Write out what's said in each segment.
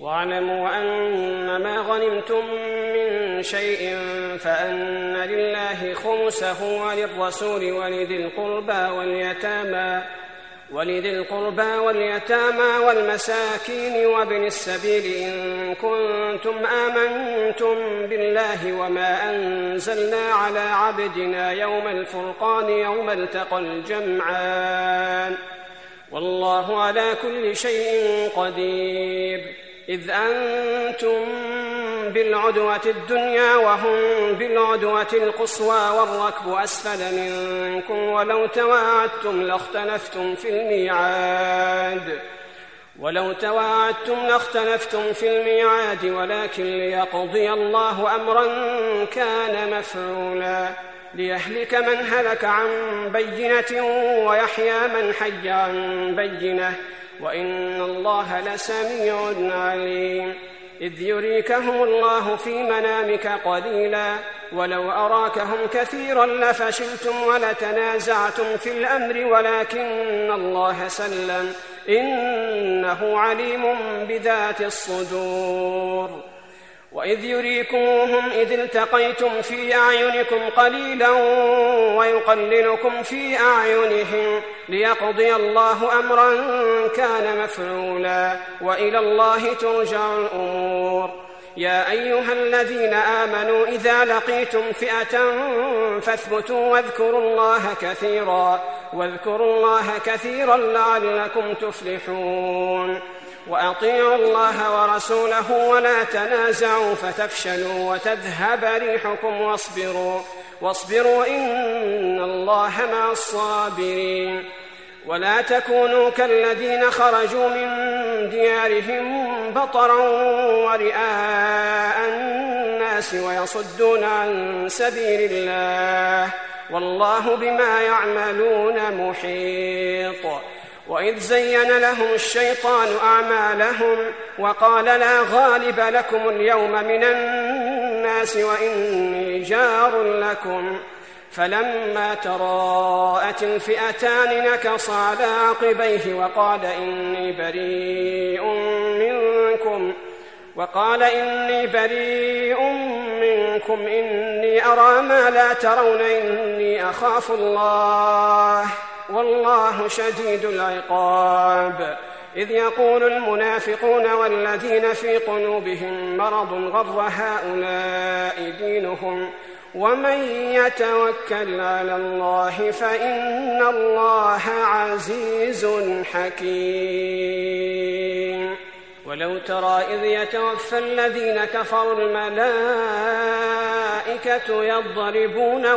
واعلموا أنما غنمتم من شيء فأن لله خمسه وللرسول ولذي القربى واليتامى والمساكين وابن السبيل إن كنتم آمنتم بالله وما أنزلنا على عبدنا يوم الفرقان يوم التقى الجمعان والله على كل شيء قدير. إذ أنتم بالعدوة الدنيا وهم بالعدوة القصوى والركب أسفل منكم ولو تواعدتم لاختلفتم في الميعاد ولكن ليقضي الله أمرا كان مفعولا ليهلك من هلك عن بينة ويحيى من حي عن بينة وإن الله لسميع عليم. إذ يريكهم الله في منامك قليلا ولو أراكهم كثيرا لفشلتم ولتنازعتم في الأمر ولكن الله سلم إنه عليم بذات الصدور. وإذ يريكموهم إذ التقيتم في أعينكم قليلا ويقللكم في أعينهم ليقضي الله أمرا كان مفعولا وإلى الله ترجع الأمور. يا أيها الذين آمنوا إذا لقيتم فئة فاثبتوا واذكروا الله كثيرا لعلكم تفلحون. وأطيعوا الله ورسوله ولا تنازعوا فتفشلوا وتذهب ريحكم واصبروا إن الله مع الصابرين. ولا تكونوا كالذين خرجوا من ديارهم بطرا ورئاء الناس ويصدون عن سبيل الله والله بما يعملون محيط. وإذ زين لهم الشيطان أعمالهم وقال لا غالب لكم اليوم من الناس وإني جار لكم فلما تراءت الفئتان نكص على عقبيه وقال إني بريء منكم إني أرى ما لا ترون إني أخاف الله والله شديد العقاب. إذ يقول المنافقون والذين في قلوبهم مرض غر هؤلاء دينهم ومن يتوكل على الله فإن الله عزيز حكيم. ولو ترى إذ يتوفى الذين كفروا الملائكة يضربون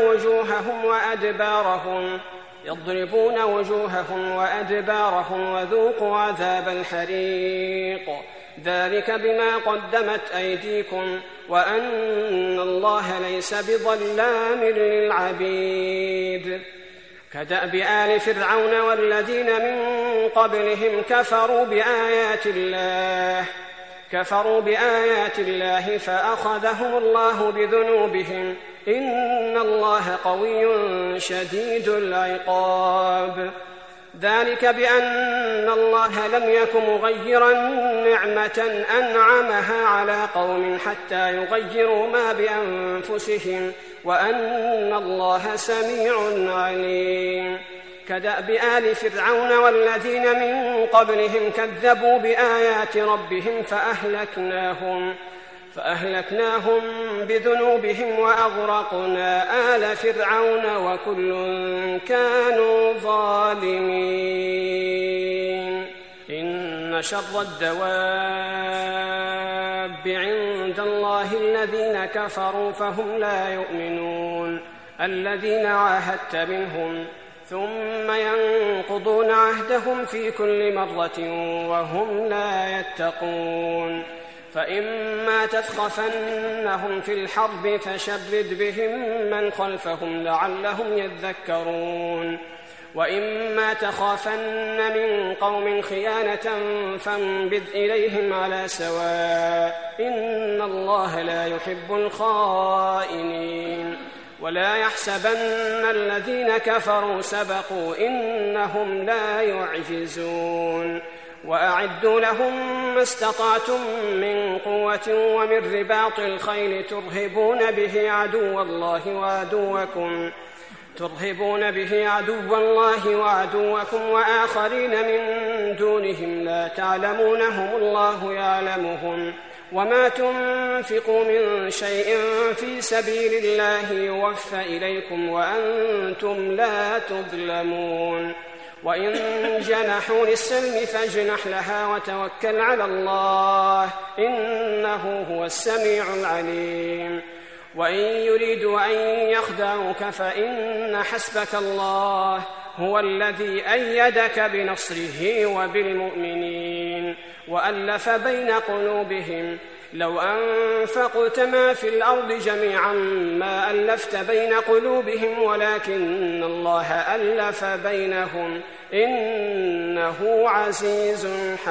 وجوههم وأدبارهم وذوقوا عذاب الحريق ذلك بما قدمت أيديكم وأن الله ليس بظلام للعبيد. كدأب آل فرعون والذين من قبلهم كفروا بآيات الله فأخذهم الله بذنوبهم إن الله قوي شديد العقاب. ذلك بأن الله لم يك مغيرا نعمة أنعمها على قوم حتى يغيروا ما بأنفسهم وأن الله سميع عليم. كدأب آل فرعون والذين من قبلهم كذبوا بآيات ربهم فأهلكناهم بذنوبهم وأغرقنا آل فرعون وكل كانوا ظالمين. إن شر الدواب عند الله الذين كفروا فهم لا يؤمنون الذين عاهدت منهم ثم ينقضون عهدهم في كل مرة وهم لا يتقون. فإما تثقفنهم في الحرب فشرد بهم من خلفهم لعلهم يذكرون. وإما تخافن من قوم خيانة فانبذ إليهم على سواء إن الله لا يحب الخائنين. ولا يحسبن الذين كفروا سبقوا إنهم لا يعجزون. وأعدوا لهم ما استطعتم من قوة ومن رباط الخيل ترهبون به عدو الله وعدوكم وآخرين من دونهم لا تعلمونهم الله يعلمهم وما تنفقوا من شيء في سبيل الله يوفى إليكم وأنتم لا تظلمون وإن جنحوا للسلم فاجنح لها وتوكل على الله إنه هو السميع العليم وإن يريدوا أن يخدعوك فإن حسبك الله هو الذي أيدك بنصره وبالمؤمنين وألف بين قلوبهم لو أنفقت ما في الأرض جميعا ما ألفت بين قلوبهم ولكن الله ألف بينهم إنه عزيز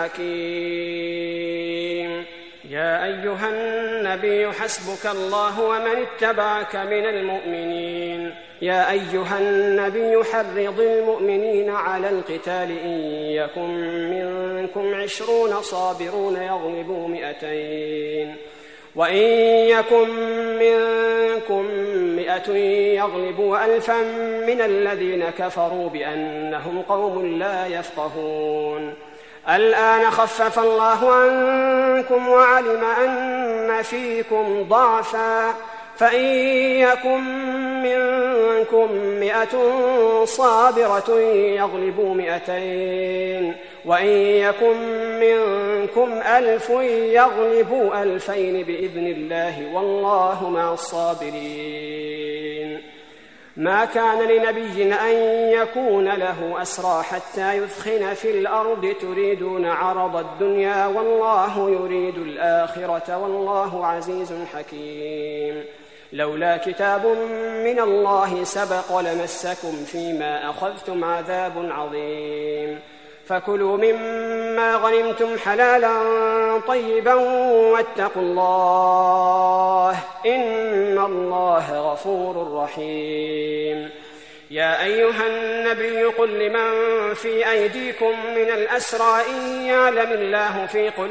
حكيم. يا أيها النبي حسبك الله ومن اتبعك من المؤمنين. يا أيها النبي حرض المؤمنين على القتال إن يكن منكم 20 صابرون يغلبوا 200 وإن يكن منكم 100 يغلبوا 1000 من الذين كفروا بأنهم قوم لا يفقهون. الآن خفف الله عنكم وعلم أن فيكم ضعفا فإن يكن منكم 100 صابرة يغلبوا 200 وإن يكن منكم 1000 يغلبوا 2000 بإذن الله والله مع الصابرين. ما كان لنبي أن يكون له أسرى حتى يثخن في الأرض تريدون عرض الدنيا والله يريد الآخرة والله عزيز حكيم. لولا كتاب من الله سبق لمسكم فيما أخذتم عذاب عظيم. فكلوا مما غنمتم حلالا طيبا واتقوا الله إن الله غفور رحيم. يا أيها النبي قل لمن في أيديكم من الأسرى إن يعلم الله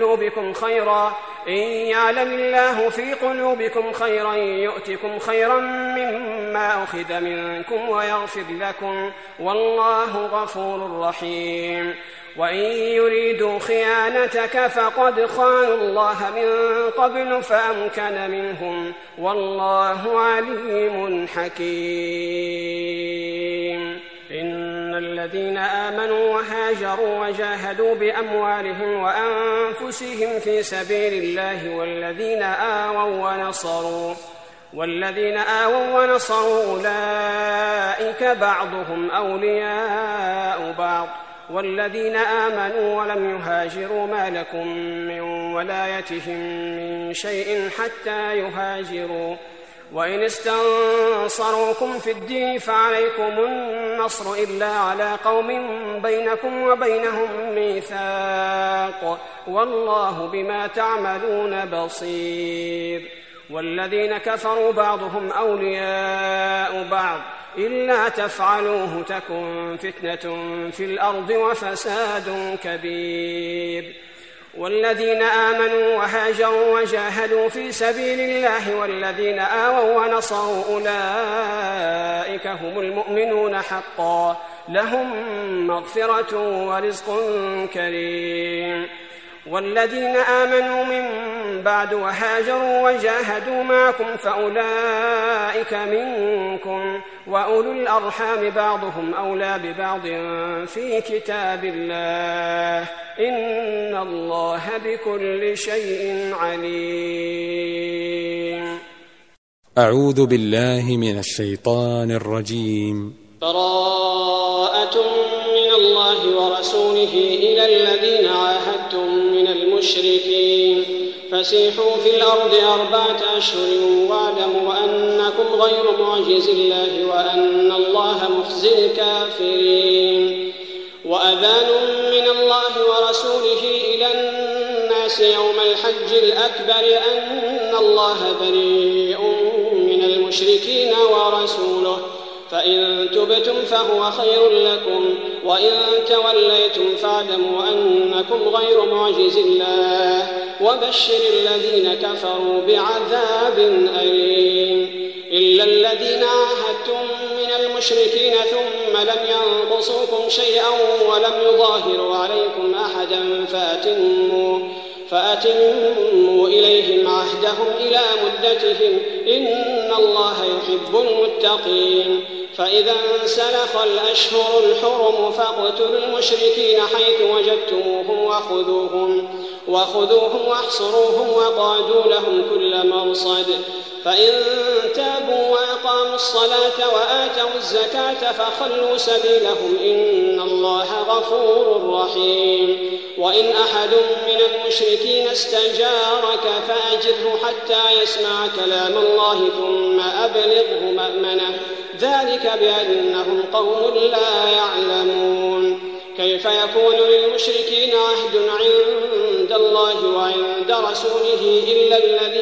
في قلوبكم خيرا يؤتكم خيرا مما أخذ منكم ويغفر لكم والله غفور رحيم. وإن يريدوا خيانتك فقد خانوا الله من قبل فأمكن منهم والله عليم حكيم. إن الذين آمنوا وهاجروا وجاهدوا بأموالهم وأنفسهم في سبيل الله والذين آووا ونصروا أولئك بعضهم أولياء بعض والذين آمنوا ولم يهاجروا ما لكم من ولايتهم من شيء حتى يهاجروا وإن استنصروكم في الدين فعليكم النصر إلا على قوم بينكم وبينهم ميثاق والله بما تعملون بصير. والذين كفروا بعضهم أولياء بعض إلا تفعلوه تكن فتنة في الأرض وفساد كبير. والذين آمنوا وهاجروا وجاهدوا في سبيل الله والذين آووا ونصروا أولئك هم المؤمنون حقا لهم مغفرة ورزق كريم. والذين آمنوا من بعد وهاجروا وجاهدوا معكم فأولئك منكم وأولو الأرحام بعضهم أولى ببعض في كتاب الله إن الله بكل شيء عليم. أعوذ بالله من الشيطان الرجيم. براءة من الله ورسوله إلى الذين عاهدتم من المشركين فسيحوا في الأرض 4 أشهر واعلموا أنكم غير معجز الله وأن الله مخزي الكافرين. وأذان من الله ورسوله إلى الناس يوم الحج الأكبر أن الله بريء من المشركين ورسوله فإن تبتم فهو خير لكم، وإن توليتم فاعلموا أنكم غير معجز الله، وبشر الذين كفروا بعذاب أليم. إلا الذين عاهدتم من المشركين ثم لم ينقصوكم شيئا ولم يظاهروا عليكم أحدا فأتموا إليهم عهدهم إلى مدتهم، إن الله يحب المتقين. فإذا انسلخ الأشهر الحرم فاقتلوا المشركين حيث وجدتموهم وخذوهم واحصروهم وقعدوا لهم كل مرصد. فإن تابوا وأقاموا الصلاة وآتوا الزكاة فخلوا سبيلهم، إن الله غفور رحيم. وإن أحد من المشركين استجارك فأجره حتى يسمع كلام الله ثم أبلغه مأمنه، ذلك بأنهم قوم لا يعلمون. كيف يكون للمشركين عهد عند الله وعند رسوله إلا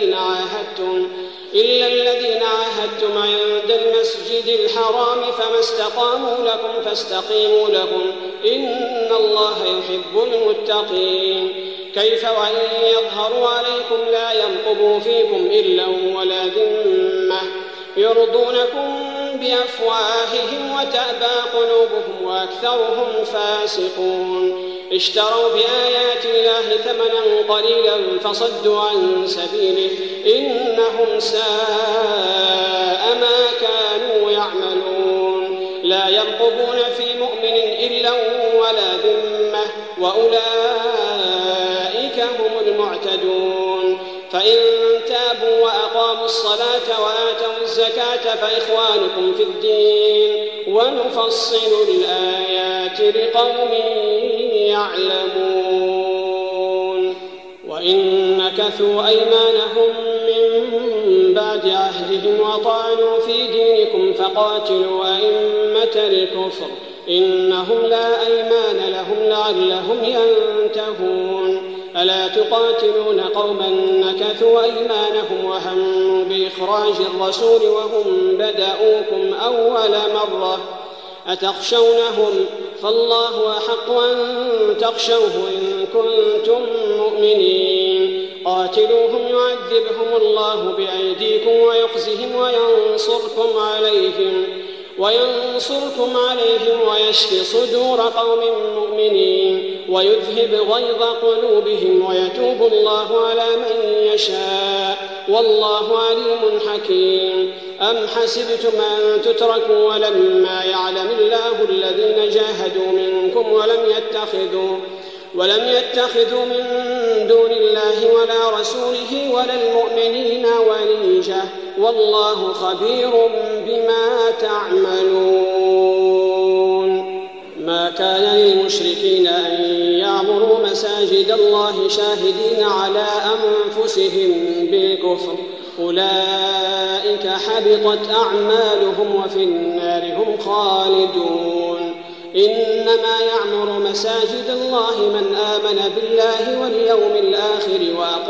الذين عاهدتم عند المسجد الحرام، فما استقاموا لكم فاستقيموا لهم، إن الله يحب المتقين. كيف وإن يظهروا عليكم لا يرقبوا فيكم إلا ولا ذمة، يرضونكم بأفواههم وتأبى قلوبهم وأكثرهم فاسقون. اشتروا بآيات الله ثمنا قليلا فصدوا عن سبيله، إنهم ساء ما كانوا يعملون. لا يرقبون في مؤمن إلا ولا ذمة، وأولئك هم المعتدون. فإن تابوا وأقاموا الصلاة وآتوا الزكاة فإخوانكم في الدين، ونفصل الآيات لقوم يعلمون. وإن نكثوا أيمانهم من بعد عهدهم وطعنوا في دينكم فقاتلوا أئمة الكفر، إنهم لا أيمان لهم لعلهم ينتهون. ألا تقاتلون قوما نكثوا أيمانهم وهموا بإخراج الرسول وهم بدأوكم أول مرة، أتخشونهم؟ فالله أحق أن تخشوه إن كنتم مؤمنين. قاتلوهم يعذبهم الله بأيديكم ويخزهم وينصركم عليهم ويشفي صدور قوم مؤمنين، ويذهب غيظ قلوبهم، ويتوب الله على من يشاء، والله عليم حكيم. أم حسبتم أن تتركوا ولما يعلم الله الذين جاهدوا منكم ولم يتخذوا من دون الله ولا رسوله ولا المؤمنين وليجة، والله خبير بما تعملون. ما كان للمشركين أن يعمروا مساجد الله شاهدين على أنفسهم بالكفر، أولئك حبطت أعمالهم وفي النار هم خالدون. إنما يعمر مساجد الله من آمن بالله واليوم الآخر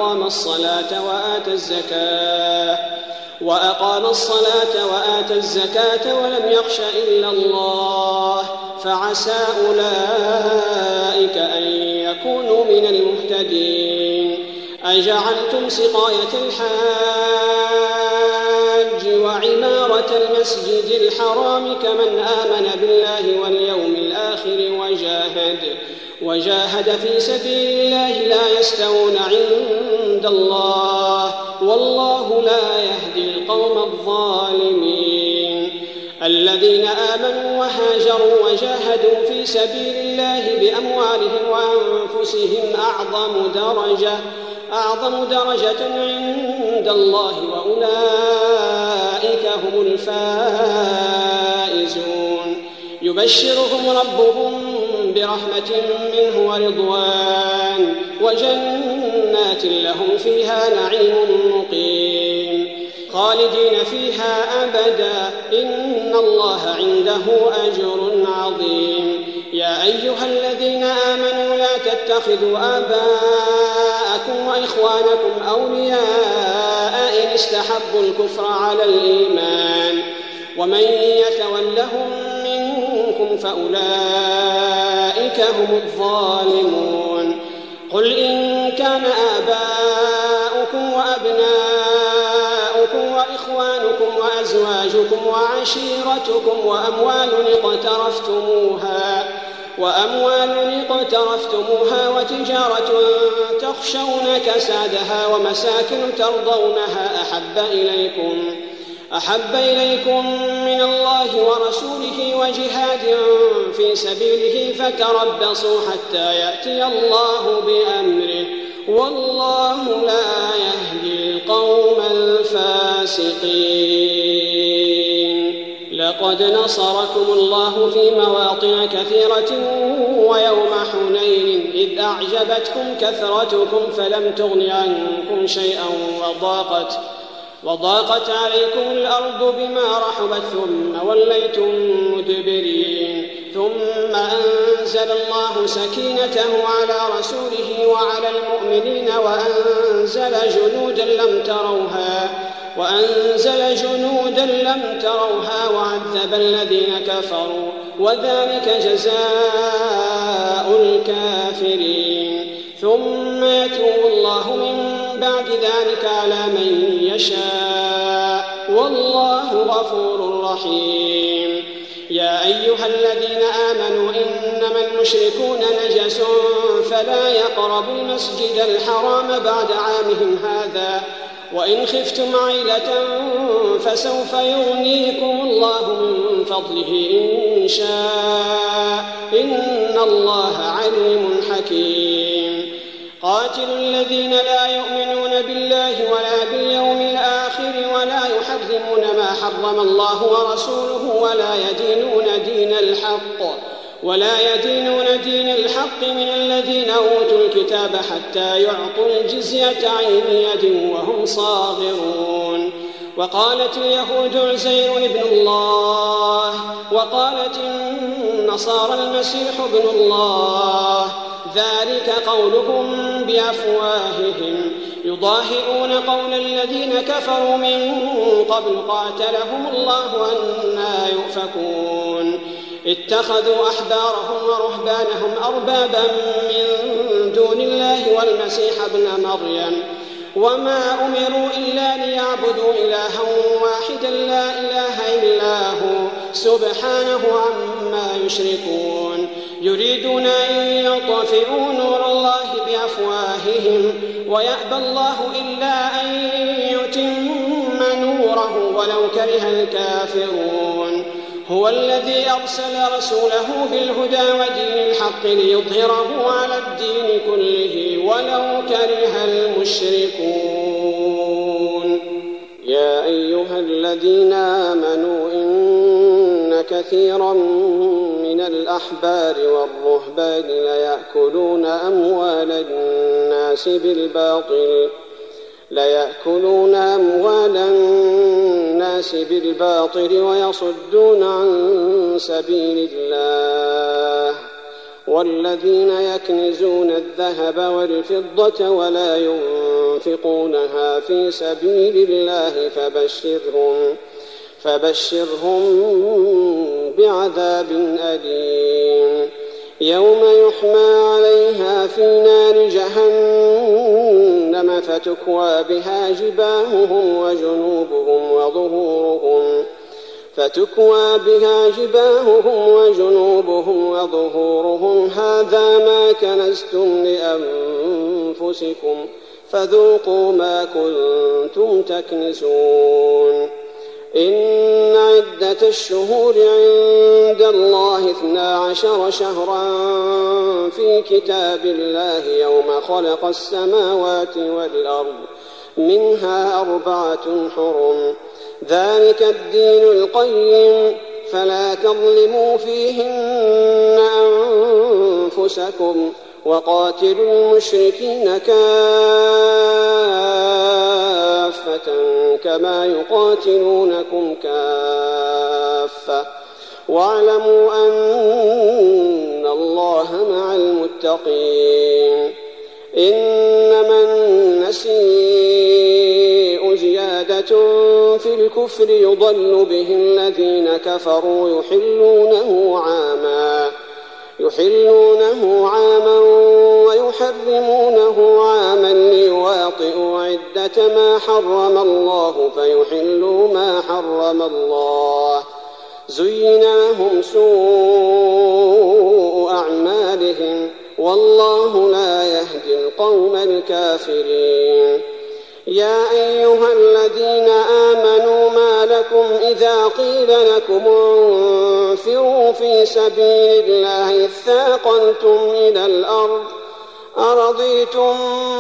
وأقام الصلاة وآتى الزكاة ولم يخش إلا الله، فعسى أولئك أن يكونوا من المهتدين. أجعلتم سقاية الحاج وعمارة المسجد الحرام كمن آمن بالله واليوم الآخر وجاهد في سبيل الله لا يستوون عند الله، والله لا يهدي القوم الظالمين. الذين آمنوا وهاجروا وجاهدوا في سبيل الله بأموالهم وأنفسهم أعظم درجة عند الله، وأولئك هم الفائزون. يبشرهم ربهم برحمة منه ورضوان وجنات لهم فيها نعيم مقيم خالدين فيها أبدا، إن الله عنده أجر عظيم. يا أيها الذين آمنوا لا تتخذوا آباءكم وإخوانكم أولياء إن استحبوا الكفر على الإيمان، ومن يتولهم منكم فأولئك هم الظالمون. قل إن كان آباؤكم وأبناؤكم وإخوانكم وأزواجكم وعشيرتكم وأموال اقترفتموها وتجارة تخشون كسادها ومساكن ترضونها أحب إليكم من الله ورسوله وجهاد في سبيله فتربصوا حتى يأتي الله بأمره والله لا يهدي القوم الفاسقين. لقد نصركم الله في مواطن كثيرة ويوم حنين إذ أعجبتكم كثرتكم فلم تغن عنكم شيئا وضاقت عليكم الأرض بما رحبت ثم وليتم مدبرين. ثم أنزل الله سكينته على رسوله وعلى المؤمنين وأنزل جنودا لم تروها وعذب الذين كفروا وذلك جزاء الكافرين. ثم يتوب الله من بعد ذلك على من يشاء والله غفور رحيم. يا أيها الذين آمنوا إنما المشركون نجس فلا يقربوا المسجد الحرام بعد عامهم هذا وإن خفتم عيلة فسوف يغنيكم الله من فضله إن شاء إن الله عليم حكيم. قاتلوا الذين لا يؤمنون بالله ولا باليوم الآخر ولا يحرمون ما حرم الله ورسوله ولا يدينون دين الحق من الذين أوتوا الكتاب حتى يعطوا الجزية عن يد وهم صاغرون. وقالت اليهود عزير ابن الله وقالت النصارى المسيح ابن الله ذلك قولهم بأفواههم يضاهئون قول الذين كفروا من قبل قاتلهم الله أنى يؤفكون. اتخذوا أحبارهم ورهبانهم أربابا من دون الله والمسيح ابن مريم وما أمروا إلا ليعبدوا إلها واحدا لا إله إلا هو سبحانه عما يشركون. يريدون أن يطفئوا نور الله بأفواههم ويأبى الله إلا أن يتم نوره ولو كره الكافرون. هو الذي أرسل رسوله بالهدى ودين الحق ليظهره على الدين كله ولو كره المشركون. يا أيها الذين آمنوا إن كثيرا من الأحبار والرهبان ليأكلون أموال الناس بالباطل ويصدون عن سبيل الله. والذين يكنزون الذهب والفضة ولا ينفقونها في سبيل الله فبشرهم بعذاب أليم. يوم يحمى عليها في نار جهنم فتكوى بها جباههم وظهورهم هذا ما كنزتم لأنفسكم فذوقوا ما كنتم تكنزون. إن عدة الشهور عند الله 12 شهرا في كتاب الله يوم خلق السماوات والأرض منها 4 حرم ذلك الدين القيم فلا تظلموا فيهن أنفسكم وقاتلوا المشركين كافة كما يقاتلونكم كافة واعلموا أن الله مع المتقين. إنما النسيء زيادة في الكفر يضل به الذين كفروا يحلونه عاما ويحرمونه عاما ليواطئوا عدة ما حرم الله فيحلوا ما حرم الله. زين لهم سوء أعمالهم والله لا يهدي القوم الكافرين. يا أيها الذين آمنوا ما لكم إذا قيل لكم انفروا في سبيل الله اثاقلتم إلى الأرض أرضيتم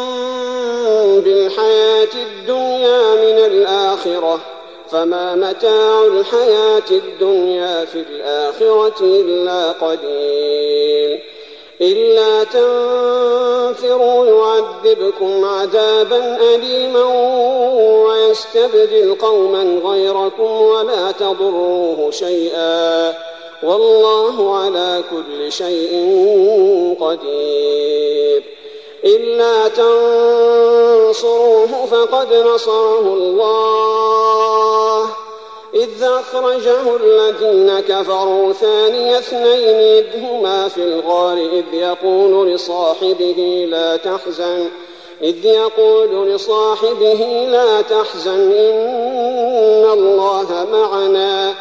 بالحياة الدنيا من الآخرة فما متاع الحياة الدنيا في الآخرة إلا قليل. إلا تنفروا يعذبكم عذابا أليما ويستبدل قوما غيركم ولا تضروه شيئا والله على كل شيء قدير. إلا تنصروه فقد نصره الله إذ أخرجه الذين كفروا ثاني اثنين إذ هما في الغار إذ يقول لصاحبه لا تحزن إن الله معنا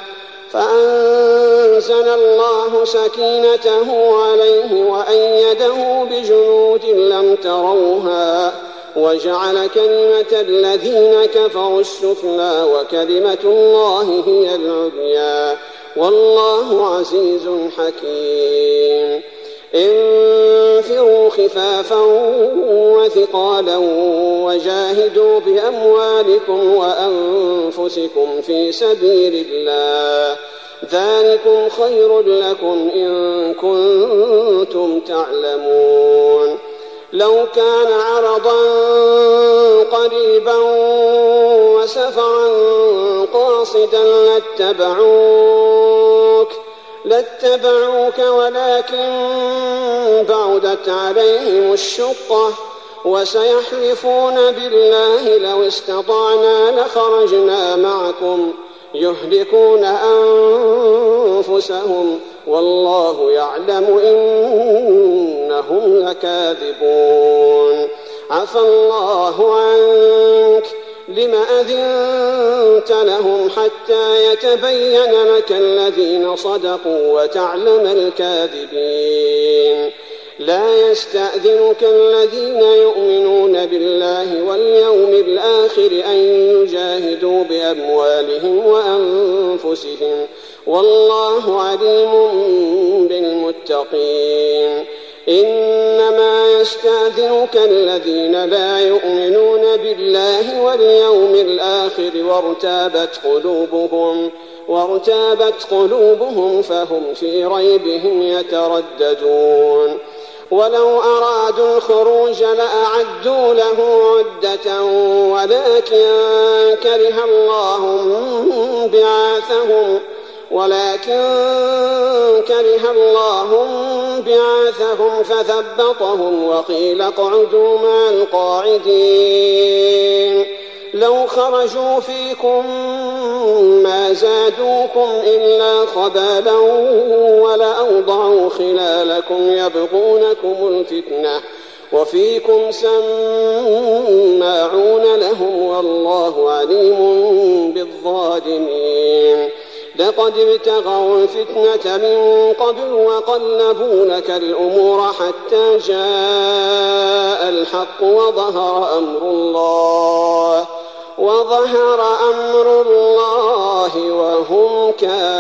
فأنزل الله سكينته عليه وأيده بجنود لم تروها وجعل كلمة الذين كفروا السفلى وكلمة الله هي العليا والله عزيز حكيم. انفروا خفافا وثقالا وجاهدوا بأموالكم وأنفسكم في سبيل الله ذلكم خير لكم إن كنتم تعلمون. لو كان عرضا قريبا وسفرا قاصدا لاتبعوك ولكن بعدت عليهم الشقة وسيحلفون بالله لو استطعنا لخرجنا معكم يهلكون أنفسهم والله يعلم إنهم لكاذبون. عفى الله عنك لم أذنت لهم حتى يتبين لك الذين صدقوا وتعلم الكاذبين. لا يستأذنك الذين يؤمنون بالله واليوم الآخر أن يجاهدوا بأموالهم وأنفسهم والله عليم بالمتقين. إنما يستأذنك الذين لا يؤمنون بالله واليوم الآخر وارتابت قلوبهم فهم في ريبهم يترددون. ولو أرادوا الخروج لأعدوا له عدة ولكن كره الله بعاثهم فثبطهم وقيل اقعدوا مع القاعدين. لو خرجوا فيكم ما زادوكم إلا خبالا ولأوضعوا خلالكم يبغونكم الفتنة وفيكم سماعون لهم والله عليم بالظالمين. لقد ابتغوا الفتنة من قبل وقلبوا لك الأمور حتى جاء الحق وظهر أمر الله وهم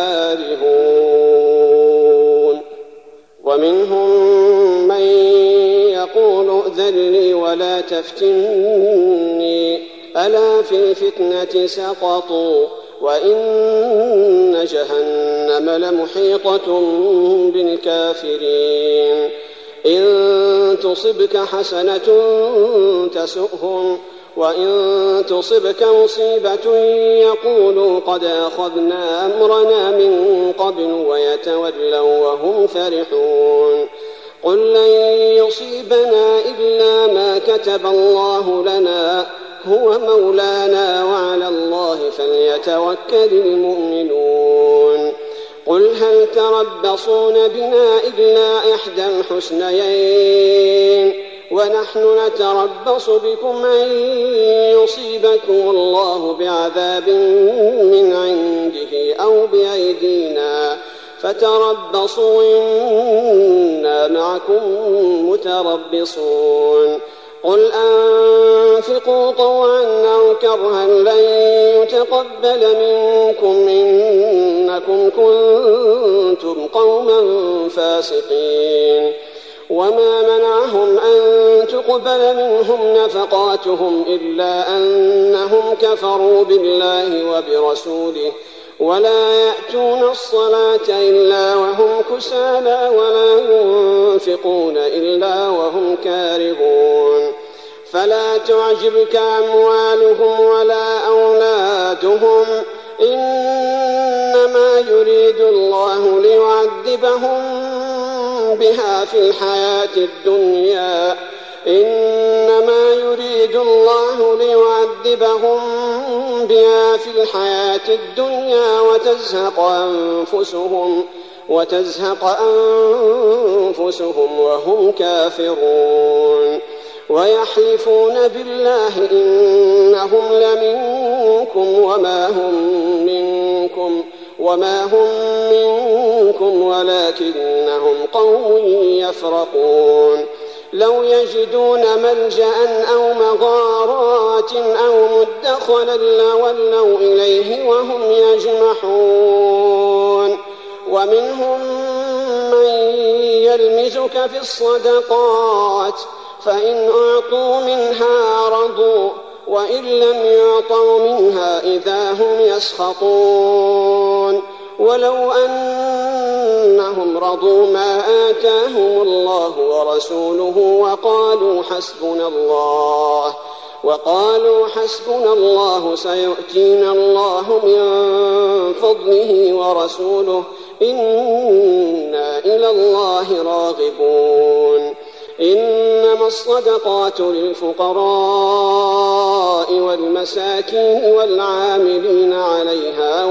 كارهون. ومنهم من يقول ائذن لي ولا تفتني ألا في الفتنة سقطوا وإن جهنم لمحيطة بالكافرين. إن تصبك حسنة تسؤهم وإن تصبك مصيبة يقولوا قد أخذنا أمرنا من قبل ويتولوا وهم فرحون. قل لن يصيبنا إلا ما كتب الله لنا هو مولانا وعلى الله فليتوكل المؤمنون. قل هل تربصون بنا إلا إحدى الحسنيين ونحن نتربص بكم أن يصيبكم الله بعذاب من عنده أو بأيدينا فتربصوا إنا معكم متربصون. قل أنفقوا طوعا أو كرها لن يتقبل منكم إنكم كنتم قوما فاسقين. وما منعهم أن تقبل منهم نفقاتهم إلا أنهم كفروا بالله وبرسوله ولا يأتون الصلاة إلا وهم كسالى ولا ينفقون إلا وهم كارهون. فلا تعجبك أموالهم ولا أولادهم إنما يريد الله ليعذبهم بها في الحياة الدنيا وتزهق أنفسهم وهم كافرون. ويحلفون بالله إنهم لمنكم وما هم منكم ولكنهم قوم يفرقون. لو يجدون ملجأ أو مغارات أو مدخلا لولوا إليه وهم يجمحون. ومنهم من يلمزك في الصدقات فإن أعطوا منها رضوا وإن لم يعطوا منها إذا هم يسخطون. ولو أنهم رضوا ما آتاهم الله ورسوله وقالوا حسبنا الله سيؤتينا الله من فضله ورسوله إنا إلى الله راغبون. إنما الصدقات للفقراء والمساكين والعاملين عليها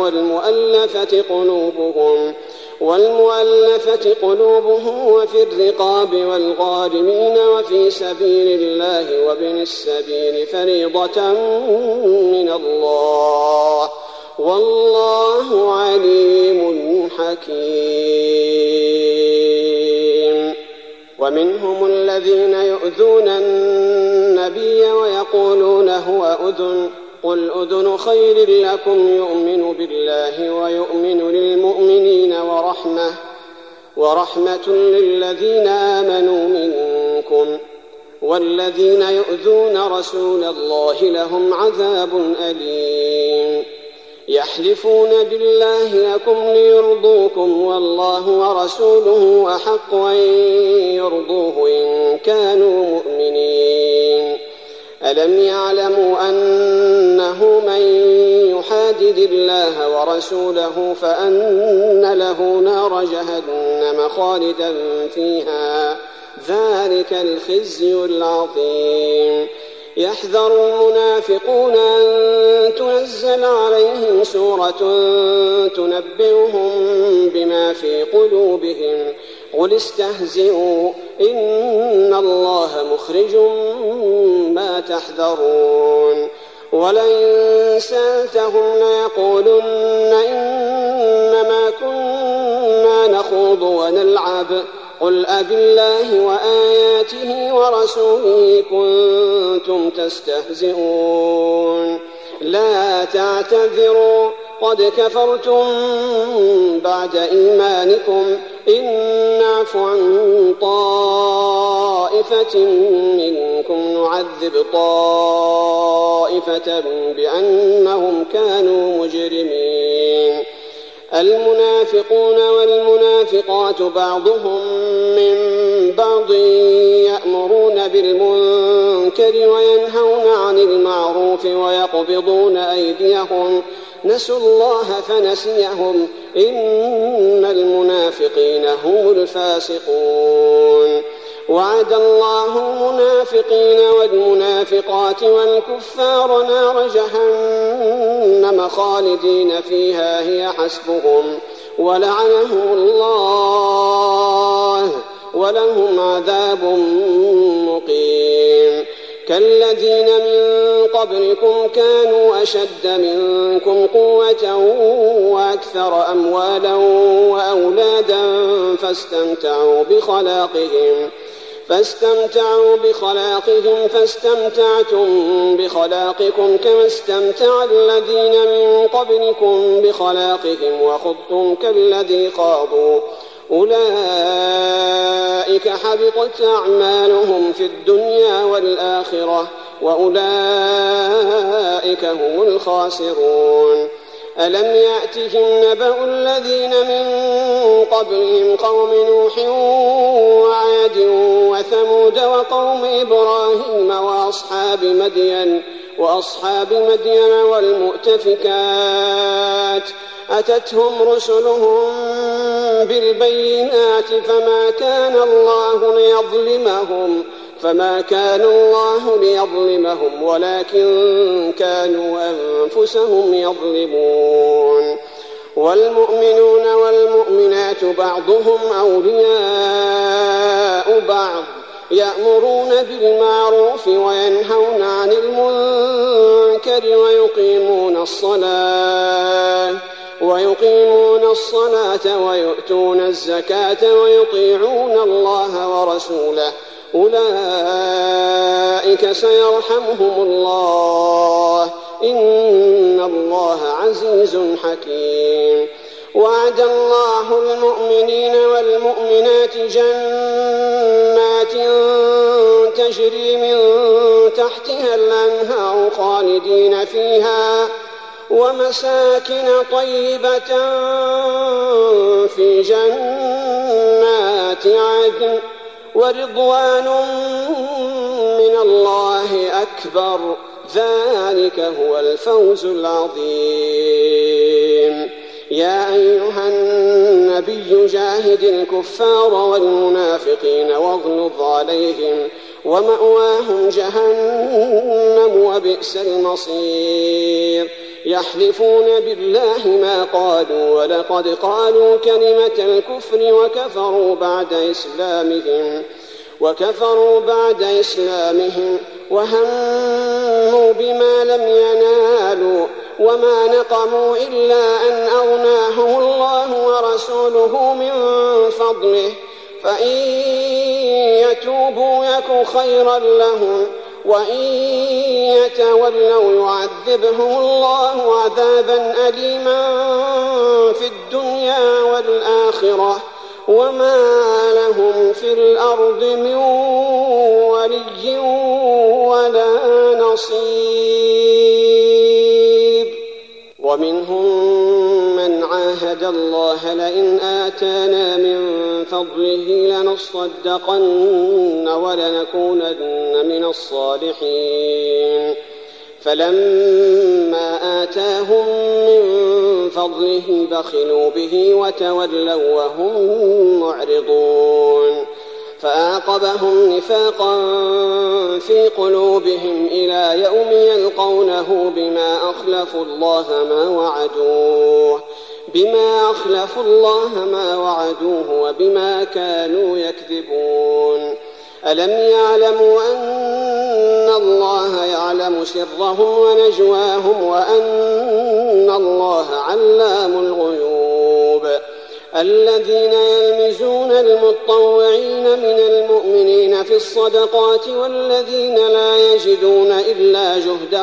والمؤلفة قلوبهم وفي الرقاب والغارمين وفي سبيل الله وابن السبيل فريضة من الله والله عليم حكيم. ومنهم الذين يؤذون النبي ويقولون هو أذن قل أذن خير لكم يؤمن بالله ويؤمن للمؤمنين ورحمة للذين آمنوا منكم والذين يؤذون رسول الله لهم عذاب أليم. يحلفون بالله لكم ليرضوكم والله ورسوله أحق أن يرضوه إن كانوا مؤمنين. ألم يعلموا أنه من يحادد الله ورسوله فأن له نار جهنم خالدا فيها ذلك الخزي العظيم. يحذر المنافقون أن تنزل عليهم سورة تنبئهم بما في قلوبهم قل استهزئوا إن الله مخرج ما تحذرون. ولئن سألتهم ليقولن إنما كنا نخوض ونلعب قل أبالله وآياته ورسوله كنتم تستهزئون. لا تعتذروا قد كفرتم بعد إيمانكم إن نعف عن طائفة منكم نعذب طائفة بأنهم كانوا مجرمين. المنافقون والمنافقات بعضهم من بعض يأمرون بالمنكر وينهون عن المعروف ويقبضون أيديهم نسوا الله فنسيهم إن المنافقين هم الفاسقون. وعد الله المنافقين والمنافقات والكفار نار جهنم خالدين فيها هي حسبهم ولعنهم الله ولهم عذاب مقيم. كالذين من قبلكم كانوا أشد منكم قوة وأكثر أموالا وأولادا فاستمتعوا بخلاقهم فاستمتعتم بخلاقكم كما استمتع الذين من قبلكم بخلاقهم وخضتم كالذي خاضوا أولئك حبطت أعمالهم في الدنيا والآخرة وأولئك هم الخاسرون. ألم يأتهم نبأ الذين من قبلهم قوم نوح وعاد وثمود وقوم إبراهيم وأصحاب مدين والمؤتفكات أتتهم رسلهم بالبينات فما كان الله ليظلمهم ولكن كانوا أنفسهم يظلمون. والمؤمنون والمؤمنات بعضهم أولياء بعض يأمرون بالمعروف وينهون عن المنكر ويقيمون الصلاة ويؤتون الزكاة ويطيعون الله ورسوله أولئك سيرحمهم الله إن الله عزيز حكيم. وعد الله المؤمنين والمؤمنات جنات تجري من تحتها الأنهار خالدين فيها ومساكن طيبة في جنات عدن ورضوان من الله أكبر ذلك هو الفوز العظيم. يا أيها النبي جاهد الكفار والمنافقين واغلظ عليهم ومأواهم جهنم وبئس المصير. يحلفون بالله ما قالوا ولقد قالوا كلمة الكفر وكفروا بعد إسلامهم وهموا بما لم ينالوا وما نقموا إلا أن أغناهم الله ورسوله من فضله فإن يتوبوا يك خيرا لهم وإن يتولوا يعذبهم الله عذابا أليما في الدنيا والآخرة وما لهم في الأرض من ولي ولا نصير. ومنهم من عاهد الله لئن آتانا من فضله لنصدقن ولنكونن من الصالحين فلما آتاهم من فضله بخلوا به وتولوا وهم معرضون فأعقبهم نفاقا في قلوبهم إلى يوم يلقونه بما أخلفوا الله ما وعدوه وبما كانوا يكذبون. ألم يعلموا أن الله يعلم سرهم ونجواهم وأن الله علام الغيوب. الذين يلمزون المطوعين من المؤمنين في الصدقات والذين لا يجدون إلا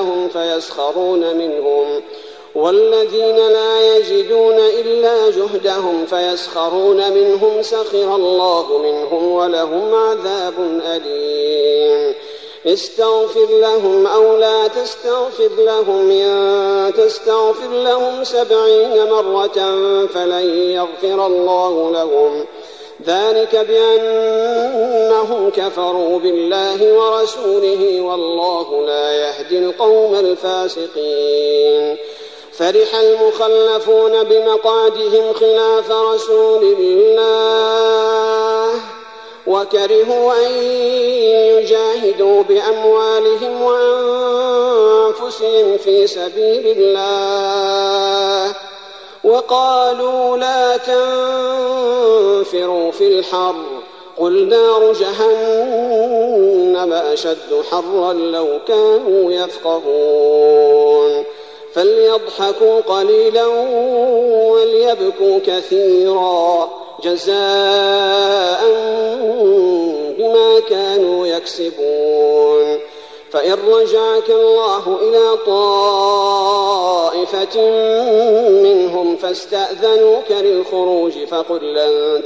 جهدهم فيسخرون منهم سخر الله منهم ولهم عذاب أليم. استغفر لهم أو لا تستغفر لهم إن تستغفر لهم 70 مرة فلن يغفر الله لهم ذلك بأنهم كفروا بالله ورسوله والله لا يهدي القوم الفاسقين. فرح المخلفون بمقعدهم خلاف رسول الله وكرهوا أن يجاهدوا بأموالهم وأنفسهم في سبيل الله وقالوا لا تنفروا في الحر قل نار جهنم أشد حرا لو كانوا يفقهون فليضحكوا قليلا وليبكوا كثيرا جزاء بما كانوا يكسبون فإن رجعك الله إلى طائفة منهم فاستأذنوك للخروج فقل لن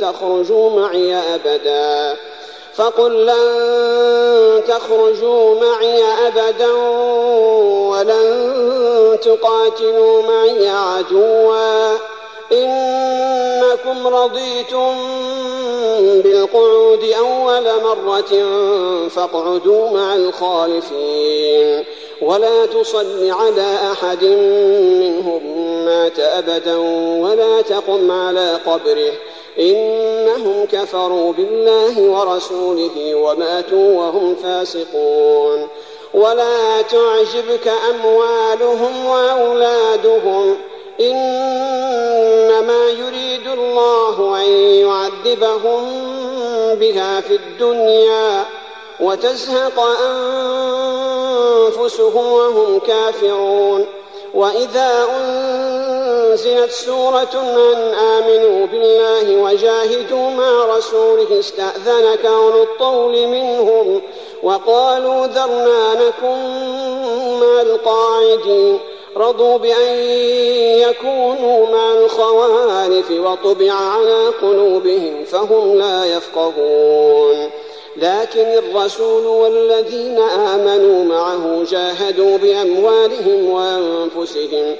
تخرجوا معي أبدا ولن تقاتلوا معي عدوا إنكم رضيتم بالقعود أول مرة فاقعدوا مع الخالفين ولا تصل على أحد منهم مات أبدا ولا تقم على قبره إنهم كفروا بالله ورسوله وماتوا وهم فاسقون ولا تعجبك أموالهم وأولادهم إنما يريد الله أن يعذبهم بها في الدنيا وتزهق أنفسهم وهم كافرون وإذا أنزلت سورة أن آمنوا بالله وجاهدوا مع رسوله استأذنك أولو الطول منهم وقالوا ذرنا نكن مع القاعدين رضوا بأن يكونوا مع الخوالف وطبع على قلوبهم فهم لا يفقهون لكن الرسول والذين آمنوا معه جاهدوا بأموالهم وأنفسهم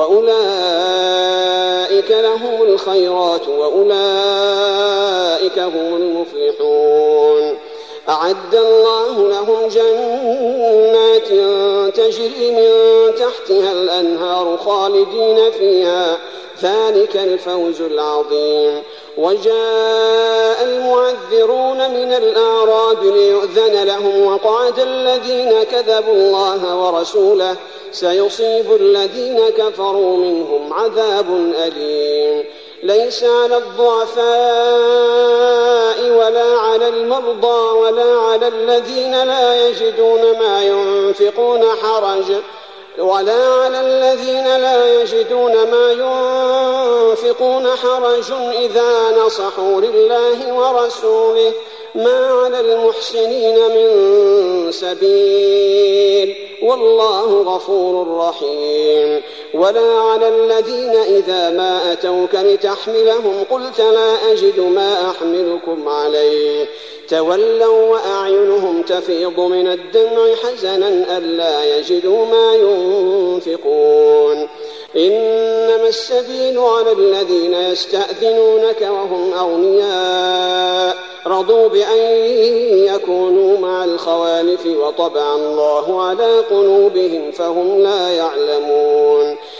وأولئك لهم الخيرات وأولئك هم المفلحون أعد الله لهم جنات تجري من تحتها الأنهار خالدين فيها ذلك الفوز العظيم وجاء المعذرون من الأعراب ليؤذن لهم وقعد الذين كذبوا الله ورسوله سيصيب الذين كفروا منهم عذاب أليم ليس على الضعفاء ولا على المرضى ولا على الذين لا يجدون ما ينفقون حرج إذا نصحوا لله ورسوله ما على المحسنين من سبيل والله غفور رحيم ولا على الذين إذا ما أتوك لتحملهم قلت لا أجد ما أحملكم عليه تولوا وأعينهم تفيض من الدمع حزنا ألا يجدوا ما ينفقون إنما السبيل على الذين يستأذنونك وهم أغنياء رضوا بأن يكونوا مع الخوالف وطبع الله على قلوبهم فهم لا يعلمون